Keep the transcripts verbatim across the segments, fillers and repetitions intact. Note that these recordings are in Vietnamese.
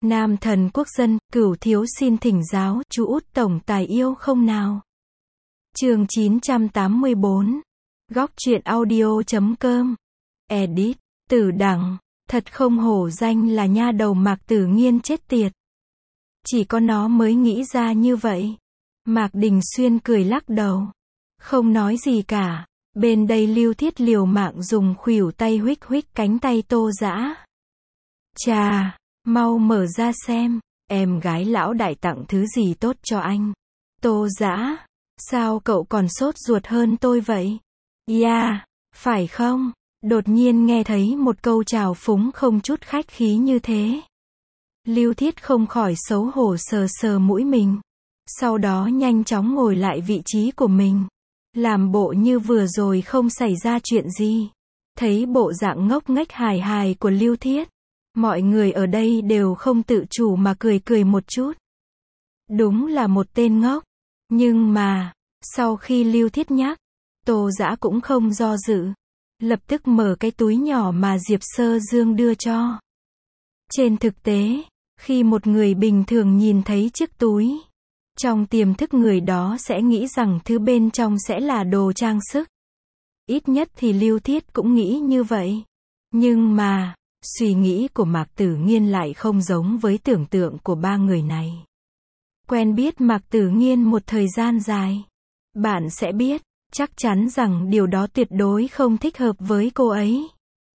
Nam thần quốc dân, Cửu thiếu xin thỉnh giáo, chú út tổng tài yêu không nào? Chương chín trăm tám mươi bốn. Góc truyện audio chấm com. Edit. Tử Đằng. Thật không hổ danh là nha đầu Mạc Tử Nghiên chết tiệt. Chỉ có nó mới nghĩ ra như vậy. Mạc Đình Xuyên cười lắc đầu. Không nói gì cả. Bên đây Lưu Thiết liều mạng dùng khuỷu tay huých huých cánh tay Tô Dã. Chà, mau mở ra xem, em gái lão đại tặng thứ gì tốt cho anh. Tô Dã, sao cậu còn sốt ruột hơn tôi vậy? Yeah, phải không? Đột nhiên nghe thấy một câu chào phúng không chút khách khí như thế. Lưu Thiết không khỏi xấu hổ sờ sờ mũi mình. Sau đó nhanh chóng ngồi lại vị trí của mình. Làm bộ như vừa rồi không xảy ra chuyện gì. Thấy bộ dạng ngốc nghếch hài hài của Lưu Thiết. Mọi người ở đây đều không tự chủ mà cười cười một chút. Đúng là một tên ngốc. Nhưng mà, sau khi Lưu Thiết nhắc, Tô Dã cũng không do dự. Lập tức mở cái túi nhỏ mà Diệp Sơ Dương đưa cho. Trên thực tế, khi một người bình thường nhìn thấy chiếc túi, trong tiềm thức người đó sẽ nghĩ rằng thứ bên trong sẽ là đồ trang sức. Ít nhất thì Lưu Thiết cũng nghĩ như vậy. Nhưng mà, suy nghĩ của Mạc Tử Nghiên lại không giống với tưởng tượng của ba người này. Quen biết Mạc Tử Nghiên một thời gian dài, bạn sẽ biết, chắc chắn rằng điều đó tuyệt đối không thích hợp với cô ấy.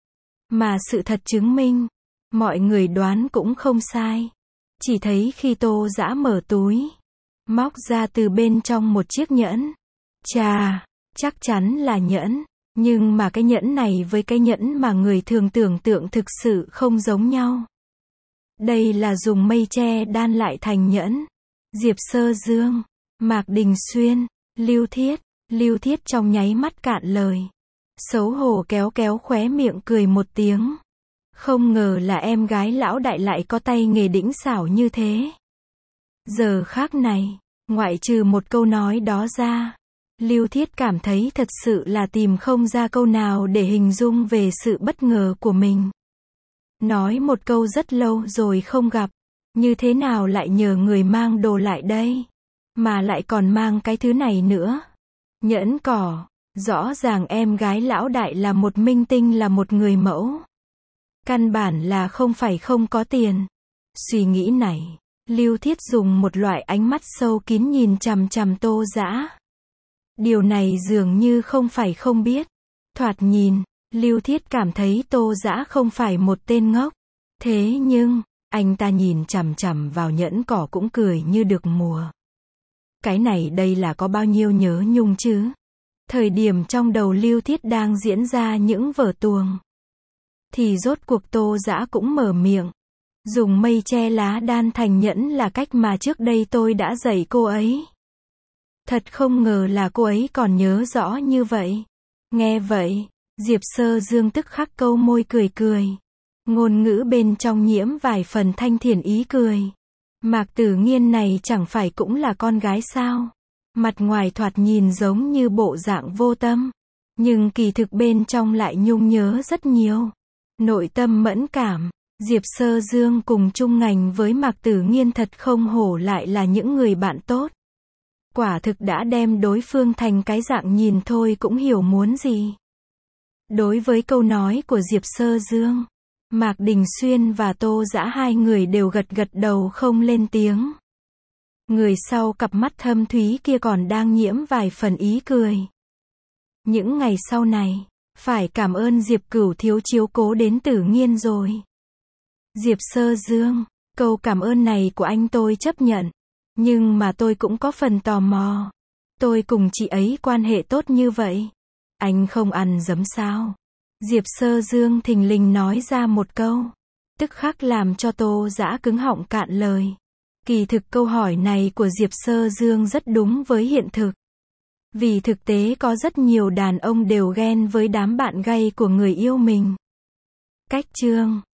Mà sự thật chứng minh, mọi người đoán cũng không sai. Chỉ thấy khi Tô Dã mở túi, móc ra từ bên trong một chiếc nhẫn. Chà, chắc chắn là nhẫn. Nhưng mà cái nhẫn này với cái nhẫn mà người thường tưởng tượng thực sự không giống nhau. Đây là dùng mây tre đan lại thành nhẫn. Diệp Sơ Dương, Mạc Đình Xuyên, Lưu Thiết, Lưu Thiết trong nháy mắt cạn lời. Xấu hổ kéo kéo khóe miệng cười một tiếng. Không ngờ là em gái lão đại lại có tay nghề đỉnh xảo như thế. Giờ khác này, ngoại trừ một câu nói đó ra, Lưu Thiết cảm thấy thật sự là tìm không ra câu nào để hình dung về sự bất ngờ của mình. Nói một câu rất lâu rồi không gặp, như thế nào lại nhờ người mang đồ lại đây, mà lại còn mang cái thứ này nữa. Nhẫn cỏ, rõ ràng em gái lão đại là một minh tinh, là một người mẫu. Căn bản là không phải không có tiền. Suy nghĩ này, Lưu Thiết dùng một loại ánh mắt sâu kín nhìn chằm chằm Tô Dã. Điều này dường như không phải không biết. Thoạt nhìn, Lưu Thiết cảm thấy Tô Dã không phải một tên ngốc. Thế nhưng, anh ta nhìn chằm chằm vào nhẫn cỏ cũng cười như được mùa. Cái này đây là có bao nhiêu nhớ nhung chứ? Thời điểm trong đầu Lưu Thiết đang diễn ra những vở tuồng, thì rốt cuộc Tô Dã cũng mở miệng. Dùng mây che lá đan thành nhẫn là cách mà trước đây tôi đã dạy cô ấy. Thật không ngờ là cô ấy còn nhớ rõ như vậy. Nghe vậy, Diệp Sơ Dương tức khắc câu môi cười cười. Ngôn ngữ bên trong nhiễm vài phần thanh thiện ý cười. Mạc Tử Nghiên này chẳng phải cũng là con gái sao? Mặt ngoài thoạt nhìn giống như bộ dạng vô tâm, nhưng kỳ thực bên trong lại nhung nhớ rất nhiều. Nội tâm mẫn cảm, Diệp Sơ Dương cùng chung ngành với Mạc Tử Nghiên thật không hổ lại là những người bạn tốt. Quả thực đã đem đối phương thành cái dạng nhìn thôi cũng hiểu muốn gì. Đối với câu nói của Diệp Sơ Dương, Mạc Đình Xuyên và Tô Dã hai người đều gật gật đầu không lên tiếng. Người sau cặp mắt thâm thúy kia còn đang nhiễm vài phần ý cười. Những ngày sau này, phải cảm ơn Diệp Cửu thiếu chiếu cố đến Tử Nghiên rồi. Diệp Sơ Dương, câu cảm ơn này của anh tôi chấp nhận. Nhưng mà tôi cũng có phần tò mò. Tôi cùng chị ấy quan hệ tốt như vậy, anh không ăn dấm sao? Diệp Sơ Dương thình lình nói ra một câu, tức khắc làm cho Tô Dã cứng họng cạn lời. Kỳ thực câu hỏi này của Diệp Sơ Dương rất đúng với hiện thực. Vì thực tế có rất nhiều đàn ông đều ghen với đám bạn gay của người yêu mình. Cách chương